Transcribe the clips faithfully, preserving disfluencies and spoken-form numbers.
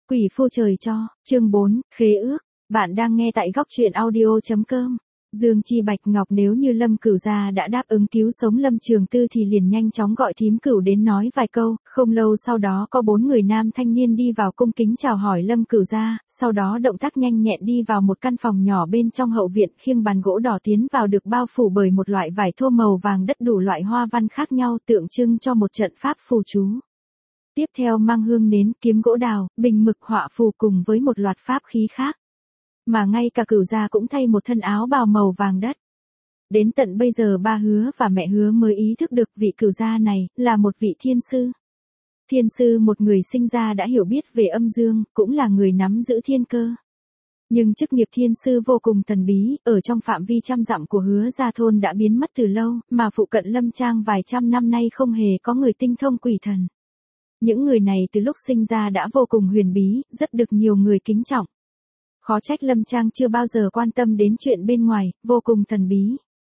Quỷ phu trời cho, chương bốn, khế ước. Bạn đang nghe tại góc truyện audio.com. Dương Chi Bạch Ngọc nếu như Lâm Cửu gia đã đáp ứng cứu sống Lâm Trường Tư thì liền nhanh chóng gọi thím Cửu đến nói vài câu, không lâu sau đó có bốn người nam thanh niên đi vào cung kính chào hỏi Lâm Cửu gia, sau đó động tác nhanh nhẹn đi vào một căn phòng nhỏ bên trong hậu viện khiêng bàn gỗ đỏ tiến vào được bao phủ bởi một loại vải thô màu vàng đất đủ loại hoa văn khác nhau tượng trưng cho một trận pháp phù chú. Tiếp theo mang hương nến, kiếm gỗ đào, bình mực họa phù cùng với một loạt pháp khí khác. Mà ngay cả Cửu gia cũng thay một thân áo bào màu vàng đất. Đến tận bây giờ ba Hứa và mẹ Hứa mới ý thức được vị Cửu gia này là một vị thiên sư. Thiên sư một người sinh ra đã hiểu biết về âm dương, cũng là người nắm giữ thiên cơ. Nhưng chức nghiệp thiên sư vô cùng thần bí, ở trong phạm vi trăm dặm của Hứa gia thôn đã biến mất từ lâu, mà phụ cận Lâm Trang vài trăm năm nay không hề có người tinh thông quỷ thần. Những người này từ lúc sinh ra đã vô cùng huyền bí, rất được nhiều người kính trọng. Khó trách Lâm Trang chưa bao giờ quan tâm đến chuyện bên ngoài, vô cùng thần bí.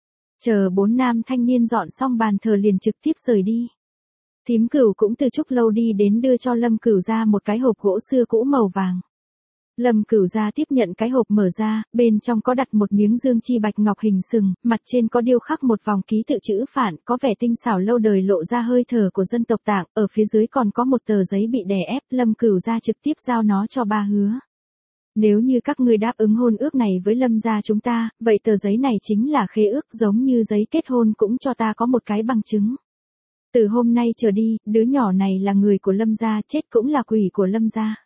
Chờ bốn nam thanh niên dọn xong bàn thờ liền trực tiếp rời đi. Thím Cửu cũng từ chút lâu đi đến đưa cho Lâm Cửu gia một cái hộp gỗ xưa cũ màu vàng. Lâm Cửu gia tiếp nhận cái hộp mở ra, bên trong có đặt một miếng dương chi bạch ngọc hình sừng, mặt trên có điêu khắc một vòng ký tự chữ phản, có vẻ tinh xảo lâu đời lộ ra hơi thở của dân tộc Tạng, ở phía dưới còn có một tờ giấy bị đè ép, Lâm Cửu gia trực tiếp giao nó cho ba Hứa. Nếu như các ngươi đáp ứng hôn ước này với Lâm gia chúng ta, vậy tờ giấy này chính là khế ước giống như giấy kết hôn cũng cho ta có một cái bằng chứng. Từ hôm nay trở đi, đứa nhỏ này là người của Lâm gia, chết cũng là quỷ của Lâm gia.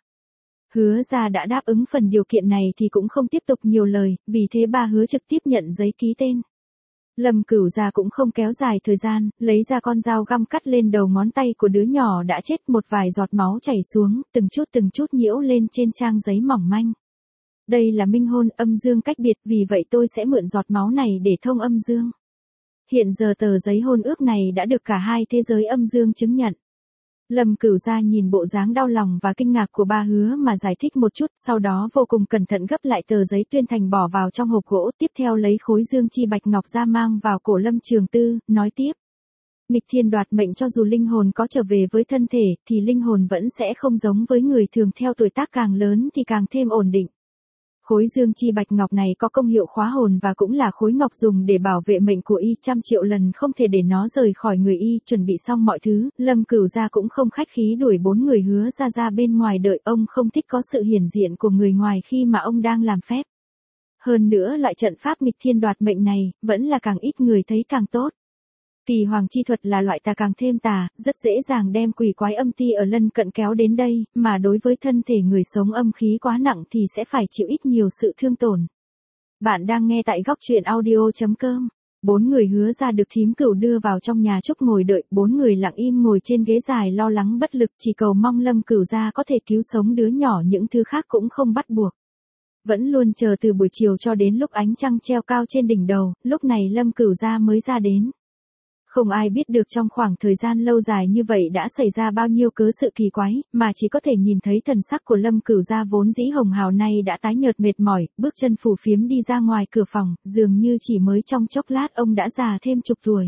Hứa gia đã đáp ứng phần điều kiện này thì cũng không tiếp tục nhiều lời, vì thế ba Hứa trực tiếp nhận giấy ký tên. Lâm Cửu gia cũng không kéo dài thời gian, lấy ra con dao găm cắt lên đầu ngón tay của đứa nhỏ đã chết, một vài giọt máu chảy xuống, từng chút từng chút nhiễu lên trên trang giấy mỏng manh. Đây là minh hôn, âm dương cách biệt, vì vậy tôi sẽ mượn giọt máu này để thông âm dương. Hiện giờ tờ giấy hôn ước này đã được cả hai thế giới âm dương chứng nhận. Lâm Cửu gia nhìn bộ dáng đau lòng và kinh ngạc của ba Hứa mà giải thích một chút, sau đó vô cùng cẩn thận gấp lại tờ giấy tuyên thành bỏ vào trong hộp gỗ, tiếp theo lấy khối dương chi bạch ngọc ra mang vào cổ Lâm Trường Tư, nói tiếp. Nghịch thiên đoạt mệnh, cho dù linh hồn có trở về với thân thể, thì linh hồn vẫn sẽ không giống với người thường, theo tuổi tác càng lớn thì càng thêm ổn định. Khối dương chi bạch ngọc này có công hiệu khóa hồn và cũng là khối ngọc dùng để bảo vệ mệnh của y, trăm triệu lần không thể để nó rời khỏi người y. Chuẩn bị xong mọi thứ, Lâm Cửu gia cũng không khách khí đuổi bốn người Hứa ra ra bên ngoài đợi, ông không thích có sự hiển diện của người ngoài khi mà ông đang làm phép. Hơn nữa loại trận pháp nghịch thiên đoạt mệnh này, vẫn là càng ít người thấy càng tốt. Kỳ hoàng chi thuật là loại tà càng thêm tà, rất dễ dàng đem quỷ quái âm ti ở lân cận kéo đến đây, mà đối với thân thể người sống âm khí quá nặng thì sẽ phải chịu ít nhiều sự thương tổn. Bạn đang nghe tại góc truyện audio.com. Bốn người Hứa ra được thím Cửu đưa vào trong nhà trúc ngồi đợi, bốn người lặng im ngồi trên ghế dài lo lắng bất lực, chỉ cầu mong Lâm Cửu gia có thể cứu sống đứa nhỏ, những thứ khác cũng không bắt buộc. Vẫn luôn chờ từ buổi chiều cho đến lúc ánh trăng treo cao trên đỉnh đầu, lúc này Lâm Cửu gia mới ra đến. Không ai biết được trong khoảng thời gian lâu dài như vậy đã xảy ra bao nhiêu cớ sự kỳ quái, mà chỉ có thể nhìn thấy thần sắc của Lâm Cửu gia vốn dĩ hồng hào nay đã tái nhợt mệt mỏi, bước chân phù phiếm đi ra ngoài cửa phòng, dường như chỉ mới trong chốc lát ông đã già thêm chục tuổi.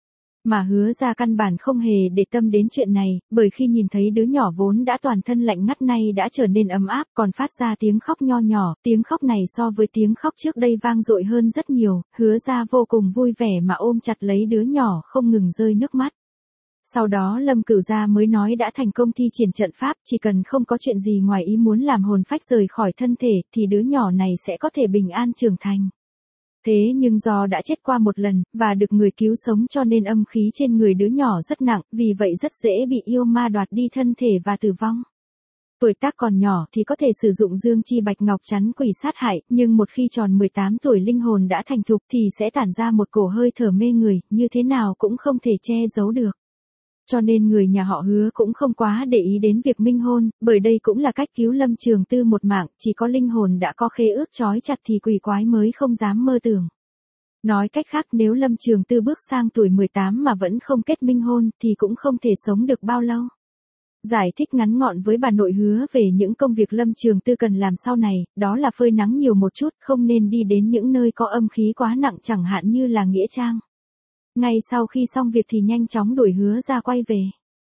Mà Hứa gia căn bản không hề để tâm đến chuyện này, bởi khi nhìn thấy đứa nhỏ vốn đã toàn thân lạnh ngắt nay đã trở nên ấm áp, còn phát ra tiếng khóc nho nhỏ, tiếng khóc này so với tiếng khóc trước đây vang dội hơn rất nhiều, Hứa gia vô cùng vui vẻ mà ôm chặt lấy đứa nhỏ không ngừng rơi nước mắt. Sau đó Lâm Cửu gia mới nói đã thành công thi triển trận pháp, chỉ cần không có chuyện gì ngoài ý muốn làm hồn phách rời khỏi thân thể, thì đứa nhỏ này sẽ có thể bình an trưởng thành. Thế nhưng do đã chết qua một lần, và được người cứu sống cho nên âm khí trên người đứa nhỏ rất nặng, vì vậy rất dễ bị yêu ma đoạt đi thân thể và tử vong. Tuổi tác còn nhỏ thì có thể sử dụng dương chi bạch ngọc chắn quỷ sát hại, nhưng một khi tròn mười tám tuổi linh hồn đã thành thục thì sẽ tản ra một cổ hơi thở mê người, như thế nào cũng không thể che giấu được. Cho nên người nhà họ Hứa cũng không quá để ý đến việc minh hôn, bởi đây cũng là cách cứu Lâm Trường Tư một mạng, chỉ có linh hồn đã có khế ước trói chặt thì quỷ quái mới không dám mơ tưởng. Nói cách khác, nếu Lâm Trường Tư bước sang tuổi mười tám mà vẫn không kết minh hôn thì cũng không thể sống được bao lâu. Giải thích ngắn gọn với bà nội Hứa về những công việc Lâm Trường Tư cần làm sau này, đó là phơi nắng nhiều một chút, không nên đi đến những nơi có âm khí quá nặng, chẳng hạn như là nghĩa trang. Ngay sau khi xong việc thì nhanh chóng đuổi Hứa ra quay về.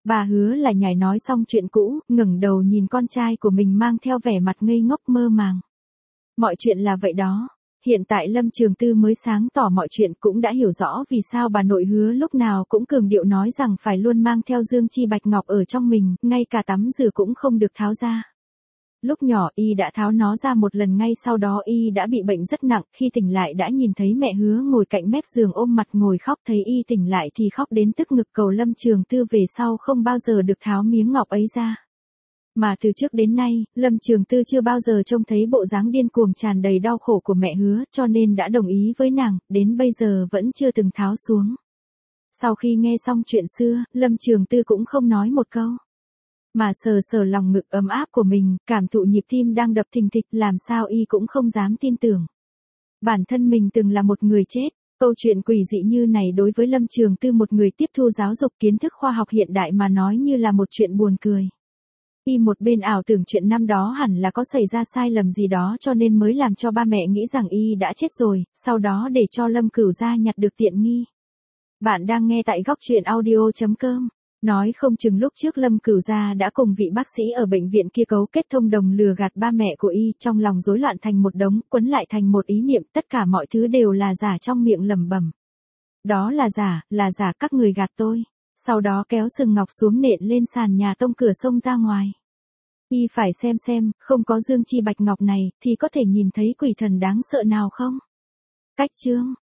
Bà Hứa là nhảy nói xong chuyện cũ, ngẩng đầu nhìn con trai của mình mang theo vẻ mặt ngây ngốc mơ màng. Mọi chuyện là vậy đó. Hiện tại Lâm Trường Tư mới sáng tỏ mọi chuyện, cũng đã hiểu rõ vì sao bà nội Hứa lúc nào cũng cường điệu nói rằng phải luôn mang theo dương chi bạch ngọc ở trong mình, ngay cả tắm rửa cũng không được tháo ra. Lúc nhỏ y đã tháo nó ra một lần, ngay sau đó y đã bị bệnh rất nặng, khi tỉnh lại đã nhìn thấy mẹ Hứa ngồi cạnh mép giường ôm mặt ngồi khóc, thấy y tỉnh lại thì khóc đến tức ngực, cầu Lâm Trường Tư về sau không bao giờ được tháo miếng ngọc ấy ra. Mà từ trước đến nay, Lâm Trường Tư chưa bao giờ trông thấy bộ dáng điên cuồng tràn đầy đau khổ của mẹ Hứa, cho nên đã đồng ý với nàng, đến bây giờ vẫn chưa từng tháo xuống. Sau khi nghe xong chuyện xưa, Lâm Trường Tư cũng không nói một câu, mà sờ sờ lòng ngực ấm áp của mình, cảm thụ nhịp tim đang đập thình thịch, làm sao y cũng không dám tin tưởng. Bản thân mình từng là một người chết. Câu chuyện quỷ dị như này đối với Lâm Trường Tư, một người tiếp thu giáo dục kiến thức khoa học hiện đại mà nói như là một chuyện buồn cười. Y một bên ảo tưởng chuyện năm đó hẳn là có xảy ra sai lầm gì đó cho nên mới làm cho ba mẹ nghĩ rằng y đã chết rồi, sau đó để cho Lâm Cửu gia nhặt được tiện nghi. Bạn đang nghe tại góc truyện audio chấm com. Nói không chừng lúc trước Lâm Cửu gia đã cùng vị bác sĩ ở bệnh viện kia cấu kết thông đồng lừa gạt ba mẹ của y, trong lòng rối loạn thành một đống, quấn lại thành một ý niệm, tất cả mọi thứ đều là giả, trong miệng lẩm bẩm. Đó là giả, là giả, các người gạt tôi. Sau đó kéo sừng ngọc xuống nện lên sàn nhà, tông cửa xông ra ngoài. Y phải xem xem, không có dương chi bạch ngọc này, thì có thể nhìn thấy quỷ thần đáng sợ nào không? Cách chương